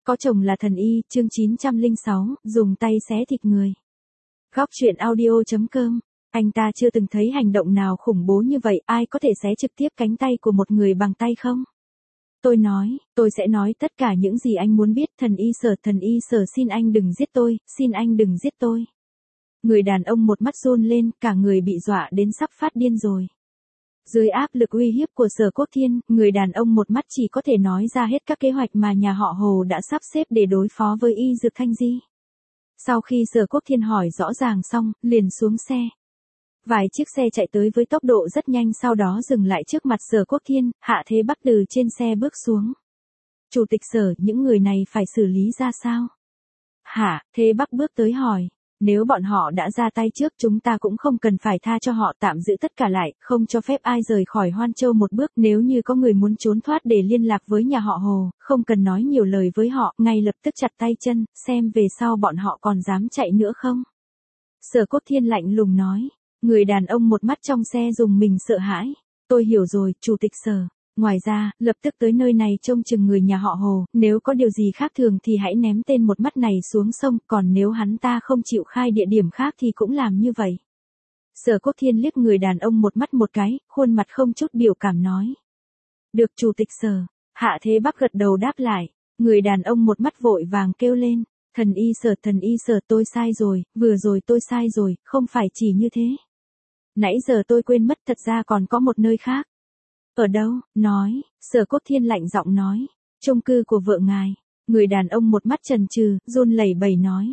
Có chồng là thần y, chương 906, dùng tay xé thịt người. Góc truyện audio.com. Anh ta chưa từng thấy hành động nào khủng bố như vậy, ai có thể xé trực tiếp cánh tay của một người bằng tay không? Tôi sẽ nói tất cả những gì anh muốn biết, thần y sở xin anh đừng giết tôi, xin anh đừng giết tôi. Người đàn ông một mắt run lên, cả người bị dọa đến sắp phát điên rồi. Dưới áp lực uy hiếp của Sở Quốc Thiên, người đàn ông một mắt chỉ có thể nói ra hết các kế hoạch mà nhà họ Hồ đã sắp xếp để đối phó với Y Dược Thanh Di. Sau khi Sở Quốc Thiên hỏi rõ ràng xong, liền xuống xe. Vài chiếc xe chạy tới với tốc độ rất nhanh, sau đó dừng lại trước mặt Sở Quốc Thiên. Hạ Thế Bắc từ trên xe bước xuống. Chủ tịch Sở, những người này phải xử lý ra sao? Hạ Thế Bắc bước tới hỏi. Nếu bọn họ đã ra tay trước, chúng ta cũng không cần phải tha cho họ, tạm giữ tất cả lại, không cho phép ai rời khỏi Hoan Châu một bước. Nếu như có người muốn trốn thoát để liên lạc với nhà họ Hồ, không cần nói nhiều lời với họ, ngay lập tức chặt tay chân, xem về sau bọn họ còn dám chạy nữa không. Sở Quốc Thiên lạnh lùng nói. Người đàn ông một mắt trong xe dùng mình sợ hãi. Tôi hiểu rồi, Chủ tịch Sở. Ngoài ra, lập tức tới nơi này trông chừng người nhà họ Hồ, nếu có điều gì khác thường thì hãy ném tên một mắt này xuống sông, còn nếu hắn ta không chịu khai địa điểm khác thì cũng làm như vậy. Sở Quốc Thiên liếc người đàn ông một mắt một cái, khuôn mặt không chút biểu cảm nói. Được Chủ tịch Sở. Hạ Thế Bắc gật đầu đáp lại. Người đàn ông một mắt vội vàng kêu lên. Thần y sở tôi sai rồi, vừa rồi tôi sai rồi, không phải chỉ như thế. Nãy giờ tôi quên mất, thật ra còn có một nơi khác. Ở đâu? Nói. Sở Quốc Thiên lạnh giọng nói. Chung cư của vợ ngài. Người đàn ông một mắt chần chừ, run lẩy bẩy nói.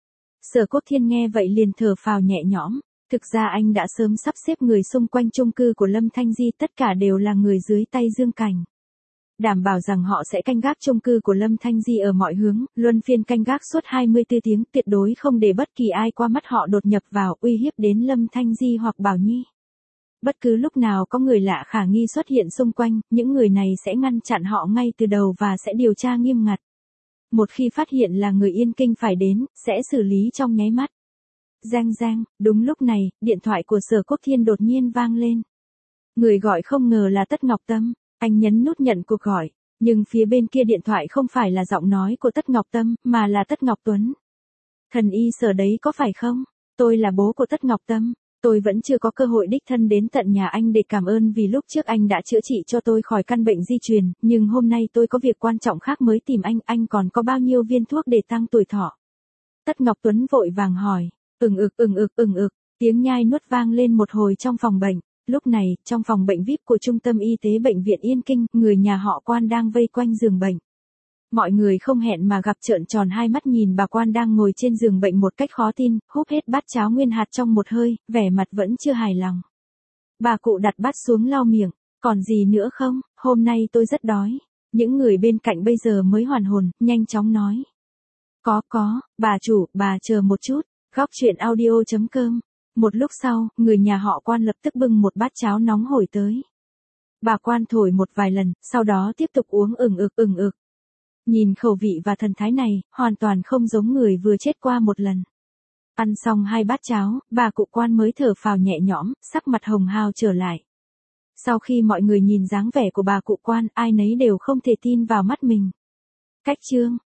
Sở Quốc Thiên nghe vậy liền thở phào nhẹ nhõm. Thực ra anh đã sớm sắp xếp người xung quanh chung cư của Lâm Thanh Di, tất cả đều là người dưới tay Dương Cảnh. Đảm bảo rằng họ sẽ canh gác chung cư của Lâm Thanh Di ở mọi hướng, luân phiên canh gác suốt 24 tiếng, tuyệt đối không để bất kỳ ai qua mắt họ đột nhập vào uy hiếp đến Lâm Thanh Di hoặc Bảo Nhi. Bất cứ lúc nào có người lạ khả nghi xuất hiện xung quanh, những người này sẽ ngăn chặn họ ngay từ đầu và sẽ điều tra nghiêm ngặt. Một khi phát hiện là người Yên Kinh phải đến, sẽ xử lý trong nháy mắt. Rang rang, đúng lúc này, điện thoại của Sở Quốc Thiên đột nhiên vang lên. Người gọi không ngờ là Tất Ngọc Tâm, anh nhấn nút nhận cuộc gọi, nhưng phía bên kia điện thoại không phải là giọng nói của Tất Ngọc Tâm, mà là Tất Ngọc Tuấn. Thần y Sở đấy có phải không? Tôi là bố của Tất Ngọc Tâm. Tôi vẫn chưa có cơ hội đích thân đến tận nhà anh để cảm ơn vì lúc trước anh đã chữa trị cho tôi khỏi căn bệnh di truyền, nhưng hôm nay tôi có việc quan trọng khác mới tìm anh còn có bao nhiêu viên thuốc để tăng tuổi thọ? Tất Ngọc Tuấn vội vàng hỏi. Tiếng nhai nuốt vang lên một hồi trong phòng bệnh. Lúc này, trong phòng bệnh VIP của Trung tâm Y tế Bệnh viện Yên Kinh, người nhà họ Quan đang vây quanh giường bệnh. Mọi người không hẹn mà gặp trợn tròn hai mắt nhìn bà Quan đang ngồi trên giường bệnh một cách khó tin, húp hết bát cháo nguyên hạt trong một hơi, vẻ mặt vẫn chưa hài lòng. Bà cụ đặt bát xuống lau miệng, còn gì nữa không, hôm nay tôi rất đói. Những người bên cạnh bây giờ mới hoàn hồn, nhanh chóng nói. Có, bà chủ, bà chờ một chút. Góc truyện audio.com. Một lúc sau, người nhà họ Quan lập tức bưng một bát cháo nóng hổi tới. Bà Quan thổi một vài lần, sau đó tiếp tục uống ừng ực. Nhìn khẩu vị và thần thái này, hoàn toàn không giống người vừa chết qua một lần. Ăn xong 2 bát cháo, bà cụ Quan mới thở phào nhẹ nhõm, sắc mặt hồng hào trở lại. Sau khi mọi người nhìn dáng vẻ của bà cụ Quan, ai nấy đều không thể tin vào mắt mình. Cách chương